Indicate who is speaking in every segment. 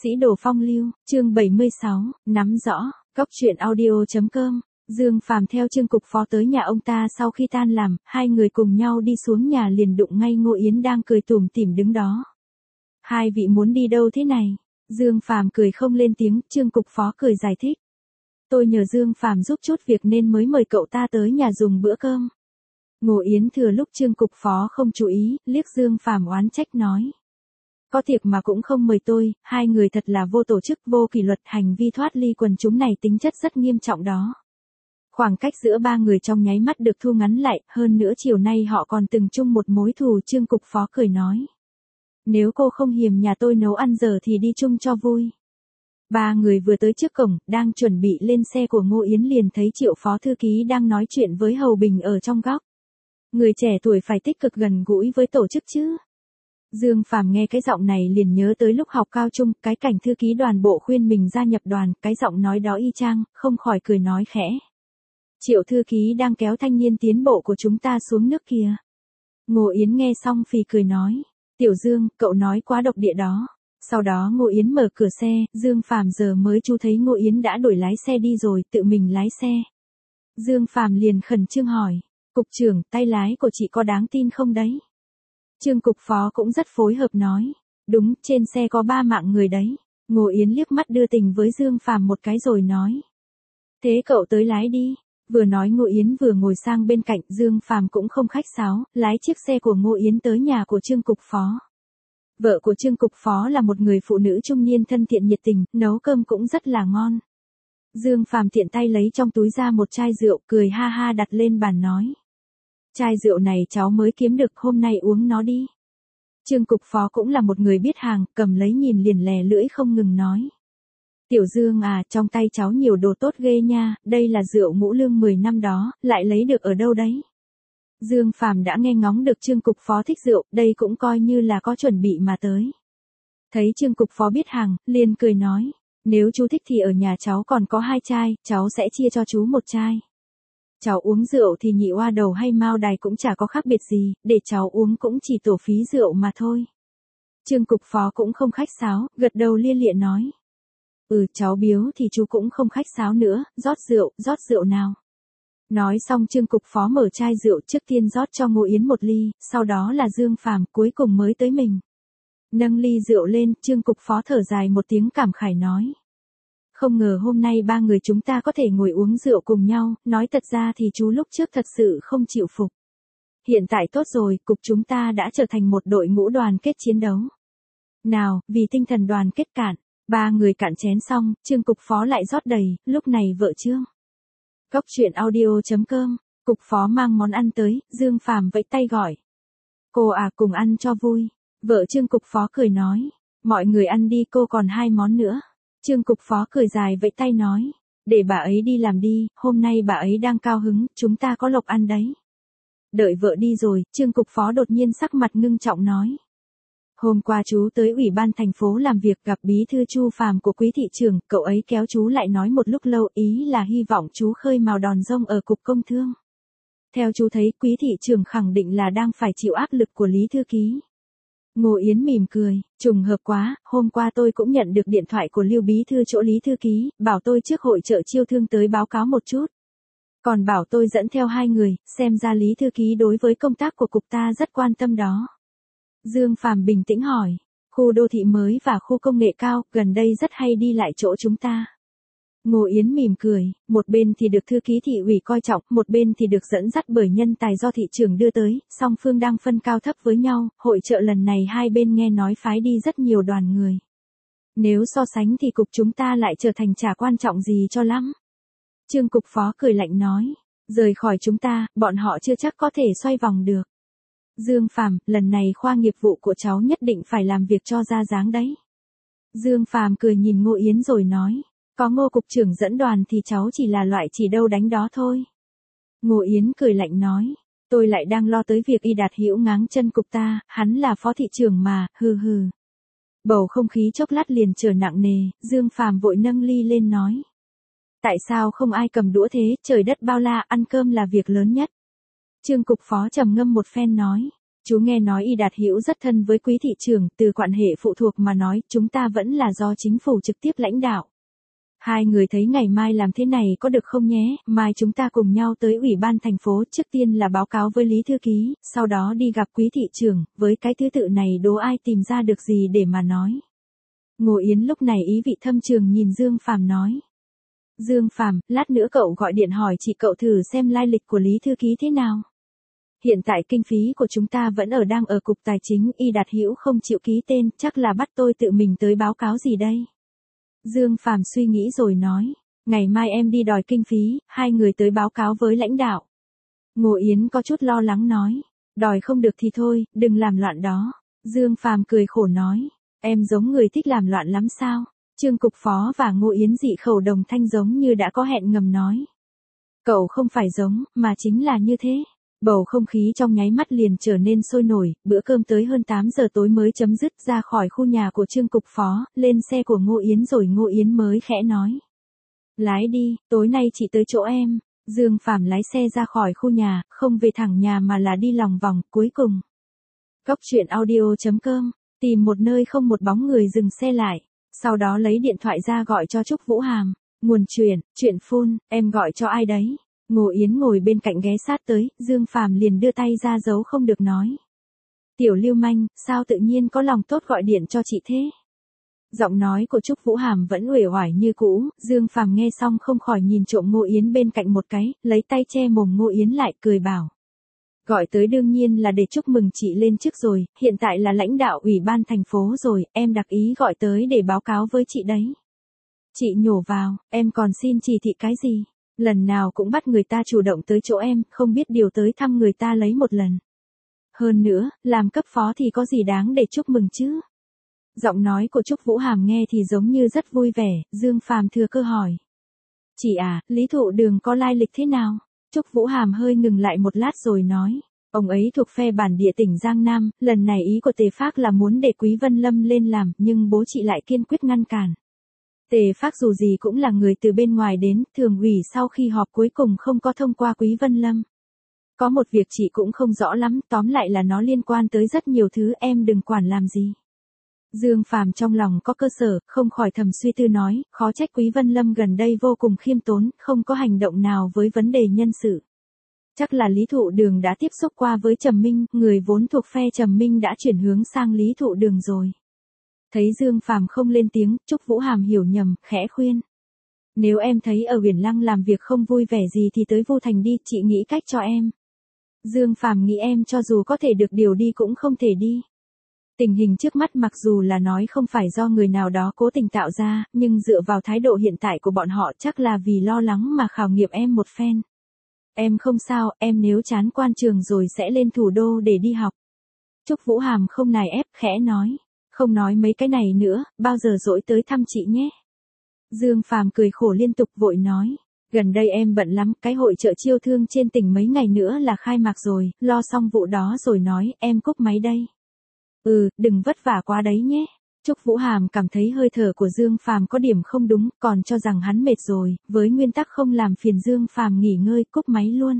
Speaker 1: Sĩ đồ phong lưu, chương 76, nắm rõ, cốc truyện audio.com. Dương Phàm theo Trương Cục Phó tới nhà ông ta sau khi tan làm, hai người cùng nhau đi xuống nhà liền đụng ngay Ngô Yến đang cười tủm tỉm đứng đó. Hai vị muốn đi đâu thế này? Dương Phàm cười không lên tiếng, Trương Cục Phó cười giải thích. Tôi nhờ Dương Phàm giúp chút việc nên mới mời cậu ta tới nhà dùng bữa cơm. Ngô Yến thừa lúc Trương Cục Phó không chú ý, liếc Dương Phàm oán trách nói. Có tiệc mà cũng không mời tôi, hai người thật là vô tổ chức, vô kỷ luật, hành vi thoát ly quần chúng này tính chất rất nghiêm trọng đó. Khoảng cách giữa ba người trong nháy mắt được thu ngắn lại, hơn nữa chiều nay họ còn từng chung một mối thù. Trương Cục Phó cười nói. Nếu cô không hiềm nhà tôi nấu ăn giờ thì đi chung cho vui. Ba người vừa tới trước cổng, đang chuẩn bị lên xe của Ngô Yến liền thấy Triệu phó thư ký đang nói chuyện với Hầu Bình ở trong góc. Người trẻ tuổi phải tích cực gần gũi với tổ chức chứ. Dương Phàm nghe cái giọng này liền nhớ tới lúc học cao trung, cái cảnh thư ký đoàn bộ khuyên mình gia nhập đoàn, cái giọng nói đó y chang, không khỏi cười nói khẽ. Triệu thư ký đang kéo thanh niên tiến bộ của chúng ta xuống nước kìa. Ngô Yến nghe xong phì cười nói. Tiểu Dương, cậu nói quá độc địa đó. Sau đó Ngô Yến mở cửa xe, Dương Phàm giờ mới chú thấy Ngô Yến đã đổi lái xe đi rồi, tự mình lái xe. Dương Phàm liền khẩn trương hỏi. Cục trưởng, tay lái của chị có đáng tin không đấy? Trương Cục Phó cũng rất phối hợp nói. Đúng, trên xe có 3 mạng người đấy. Ngô Yến liếc mắt đưa tình với Dương Phàm một cái rồi nói. Thế cậu tới lái đi. Vừa nói Ngô Yến vừa ngồi sang bên cạnh, Dương Phàm cũng không khách sáo, lái chiếc xe của Ngô Yến tới nhà của Trương Cục Phó. Vợ của Trương Cục Phó là một người phụ nữ trung niên thân thiện nhiệt tình, nấu cơm cũng rất là ngon. Dương Phàm tiện tay lấy trong túi ra một chai rượu, cười ha ha đặt lên bàn nói. Chai rượu này cháu mới kiếm được, hôm nay uống nó đi. Trương Cục Phó cũng là một người biết hàng, cầm lấy nhìn liền lè lưỡi không ngừng nói. Tiểu Dương à, trong tay cháu nhiều đồ tốt ghê nha, đây là rượu Ngũ Lương 10 năm đó, lại lấy được ở đâu đấy? Dương Phàm đã nghe ngóng được Trương Cục Phó thích rượu, đây cũng coi như là có chuẩn bị mà tới. Thấy Trương Cục Phó biết hàng, liền cười nói, nếu chú thích thì ở nhà cháu còn có 2 chai, cháu sẽ chia cho chú 1 chai. Cháu uống rượu thì nhị oa đầu hay mao đài cũng chả có khác biệt gì, để cháu uống cũng chỉ tổ phí rượu mà thôi. Trương Cục Phó cũng không khách sáo, gật đầu lia lịa nói. Cháu biếu thì chú cũng không khách sáo nữa, rót rượu nào. Nói xong Trương Cục Phó mở chai rượu, trước tiên rót cho Ngô Yến 1 ly, sau đó là Dương Phàm, cuối cùng mới tới mình. Nâng ly rượu lên, Trương Cục Phó thở dài một tiếng cảm khải nói. Không ngờ hôm nay 3 người chúng ta có thể ngồi uống rượu cùng nhau, nói thật ra thì chú lúc trước thật sự không chịu phục. Hiện tại tốt rồi, cục chúng ta đã trở thành một đội ngũ đoàn kết chiến đấu. Nào, vì tinh thần đoàn kết cạn. 3 người cạn chén xong, Trương Cục Phó lại rót đầy, lúc này vợ Trương. Cốc truyện audio.com, Cục Phó mang món ăn tới, Dương Phàm vẫy tay gọi. Cô à, cùng ăn cho vui. Vợ Trương Cục Phó cười nói. Mọi người ăn đi, cô còn 2 món nữa. Trương Cục Phó cười dài vẫy tay nói. Để bà ấy đi làm đi, hôm nay bà ấy đang cao hứng, chúng ta có lộc ăn đấy. Đợi vợ đi rồi, Trương Cục Phó đột nhiên sắc mặt ngưng trọng nói. Hôm qua chú tới ủy ban thành phố làm việc, gặp bí thư Chu Phàm của Quý thị trưởng, cậu ấy kéo chú lại nói một lúc lâu, ý là hy vọng chú khơi mào đòn rông ở cục công thương. Theo chú thấy, Quý thị trưởng khẳng định là đang phải chịu áp lực của Lý thư ký. Ngô Yến mỉm cười, trùng hợp quá, hôm qua tôi cũng nhận được điện thoại của Lưu bí thư chỗ Lý thư ký, bảo tôi trước hội chợ chiêu thương tới báo cáo một chút. Còn bảo tôi dẫn theo 2 người, xem ra Lý thư ký đối với công tác của cục ta rất quan tâm đó. Dương Phàm bình tĩnh hỏi, khu đô thị mới và khu công nghệ cao, gần đây rất hay đi lại chỗ chúng ta. Ngô Yến mỉm cười, một bên thì được thư ký thị ủy coi trọng, một bên thì được dẫn dắt bởi nhân tài do thị trường đưa tới, song phương đang phân cao thấp với nhau, hội chợ lần này hai bên nghe nói phái đi rất nhiều đoàn người. Nếu so sánh thì cục chúng ta lại trở thành chả quan trọng gì cho lắm. Trương Cục Phó cười lạnh nói, rời khỏi chúng ta, bọn họ chưa chắc có thể xoay vòng được. Dương Phàm, lần này khoa nghiệp vụ của cháu nhất định phải làm việc cho ra dáng đấy. Dương Phàm cười nhìn Ngô Yến rồi nói, có Ngô cục trưởng dẫn đoàn thì cháu chỉ là loại chỉ đâu đánh đó thôi. Ngô Yến cười lạnh nói, tôi lại đang lo tới việc Y Đạt Hữu ngáng chân cục ta, hắn là phó thị trưởng mà, hừ hừ. Bầu không khí chốc lát liền trở nặng nề, Dương Phàm vội nâng ly lên nói. Tại sao không ai cầm đũa thế, trời đất bao la, ăn cơm là việc lớn nhất. Trương Cục Phó trầm ngâm một phen nói, Chú nghe nói Y Đạt Hữu rất thân với Quý thị trưởng, từ quan hệ phụ thuộc mà nói, chúng ta vẫn là do chính phủ trực tiếp lãnh đạo. Hai người thấy ngày mai làm thế này có được không nhé, mai chúng ta cùng nhau tới Ủy ban thành phố, trước tiên là báo cáo với Lý Thư Ký, sau đó đi gặp Quý thị trưởng, với cái thứ tự này đố ai tìm ra được gì để mà nói. Ngô Yến lúc này ý vị thâm trường nhìn Dương Phàm nói. Dương Phàm, lát nữa cậu gọi điện hỏi chị cậu thử xem lai lịch của Lý Thư Ký thế nào. Hiện tại kinh phí của chúng ta vẫn đang ở Cục Tài chính, Y Đạt Hữu không chịu ký tên, chắc là bắt tôi tự mình tới báo cáo gì đây. Dương Phàm suy nghĩ rồi nói, ngày mai em đi đòi kinh phí, hai người tới báo cáo với lãnh đạo. Ngô Yến có chút lo lắng nói, đòi không được thì thôi, đừng làm loạn đó. Dương Phàm cười khổ nói, em giống người thích làm loạn lắm sao? Trương cục phó và Ngô Yến dị khẩu đồng thanh giống như đã có hẹn ngầm nói. Cậu không phải giống, mà chính là như thế. Bầu không khí trong nháy mắt liền trở nên sôi nổi, bữa cơm tới hơn 8 giờ tối mới chấm dứt, ra khỏi khu nhà của Trương cục phó, lên xe của Ngô Yến rồi Ngô Yến mới khẽ nói. Lái đi, tối nay chị tới chỗ em. Dương Phàm lái xe ra khỏi khu nhà, không về thẳng nhà mà là đi lòng vòng, cuối cùng. Cóc truyện audio.com, tìm một nơi không một bóng người dừng xe lại, sau đó lấy điện thoại ra gọi cho Trúc Vũ Hàm. Nguồn chuyện phun, em gọi cho ai đấy? Ngô Yến ngồi bên cạnh ghé sát tới, Dương Phàm liền đưa tay ra giấu không được nói. Tiểu lưu manh, sao tự nhiên có lòng tốt gọi điện cho chị thế? Giọng nói của Trúc Vũ Hàm vẫn uể oải như cũ, Dương Phàm nghe xong không khỏi nhìn trộm Ngô Yến bên cạnh một cái, lấy tay che mồm Ngô Yến lại, cười bảo. Gọi tới đương nhiên là để chúc mừng chị lên chức rồi, hiện tại là lãnh đạo Ủy ban thành phố rồi, em đặc ý gọi tới để báo cáo với chị đấy. Chị nhổ vào, em còn xin chỉ thị cái gì? Lần nào cũng bắt người ta chủ động tới chỗ em, không biết điều tới thăm người ta lấy một lần. Hơn nữa, làm cấp phó thì có gì đáng để chúc mừng chứ? Giọng nói của Trúc Vũ Hàm nghe thì giống như rất vui vẻ, Dương Phàm thừa cơ hỏi. Chị à, Lý Thụ Đường có lai lịch thế nào? Trúc Vũ Hàm hơi ngừng lại một lát rồi nói. Ông ấy thuộc phe bản địa tỉnh Giang Nam, lần này ý của Tề Phác là muốn để Quý Vân Lâm lên làm, nhưng bố chị lại kiên quyết ngăn cản. Tề Phác dù gì cũng là người từ bên ngoài đến, thường ủy sau khi họp cuối cùng không có thông qua Quý Vân Lâm. Có một việc chị cũng không rõ lắm, tóm lại là nó liên quan tới rất nhiều thứ, em đừng quản làm gì. Dương Phàm trong lòng có cơ sở, không khỏi thầm suy tư nói, khó trách Quý Vân Lâm gần đây vô cùng khiêm tốn, không có hành động nào với vấn đề nhân sự. Chắc là Lý Thụ Đường đã tiếp xúc qua với Trầm Minh, người vốn thuộc phe Trầm Minh đã chuyển hướng sang Lý Thụ Đường rồi. Thấy Dương Phàm không lên tiếng, Trúc Vũ Hàm hiểu nhầm, khẽ khuyên. Nếu em thấy ở Uyển Lăng làm việc không vui vẻ gì thì tới Vu Thành đi, chị nghĩ cách cho em. Dương Phàm nghĩ em cho dù có thể được điều đi cũng không thể đi. Tình hình trước mắt mặc dù là nói không phải do người nào đó cố tình tạo ra, nhưng dựa vào thái độ hiện tại của bọn họ chắc là vì lo lắng mà khảo nghiệm em một phen. Em không sao, em nếu chán quan trường rồi sẽ lên thủ đô để đi học. Trúc Vũ Hàm không nài ép, khẽ nói. Không nói mấy cái này nữa, bao giờ rỗi tới thăm chị nhé. Dương Phàm cười khổ liên tục vội nói. Gần đây em bận lắm, cái hội chợ chiêu thương trên tỉnh mấy ngày nữa là khai mạc rồi, lo xong vụ đó rồi nói, em cúp máy đây. Đừng vất vả quá đấy nhé. Trúc Vũ Hàm cảm thấy hơi thở của Dương Phàm có điểm không đúng, còn cho rằng hắn mệt rồi, với nguyên tắc không làm phiền Dương Phàm nghỉ ngơi, cúp máy luôn.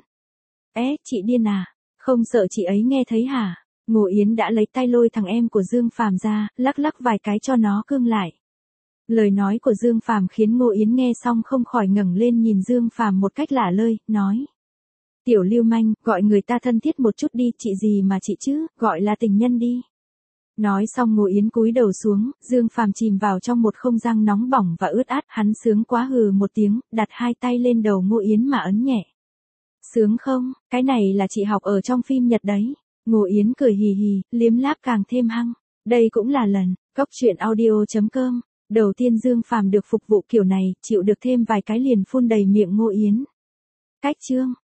Speaker 1: Chị điên à? Không sợ chị ấy nghe thấy hả? Ngô Yến đã lấy tay lôi thằng em của Dương Phàm ra, lắc lắc vài cái cho nó cương lại. Lời nói của Dương Phàm khiến Ngô Yến nghe xong không khỏi ngẩng lên nhìn Dương Phàm một cách lả lơi, nói. Tiểu lưu manh, gọi người ta thân thiết một chút đi, chị gì mà chị chứ, gọi là tình nhân đi. Nói xong Ngô Yến cúi đầu xuống, Dương Phàm chìm vào trong một không gian nóng bỏng và ướt át, hắn sướng quá hừ một tiếng, đặt hai tay lên đầu Ngô Yến mà ấn nhẹ. Sướng không, cái này là chị học ở trong phim Nhật đấy. Ngô Yến cười hì hì, liếm láp càng thêm hăng. Đây cũng là lần, cóc truyện audio.com, đầu tiên Dương Phàm được phục vụ kiểu này, chịu được thêm vài cái liền phun đầy miệng Ngô Yến. Cách chương.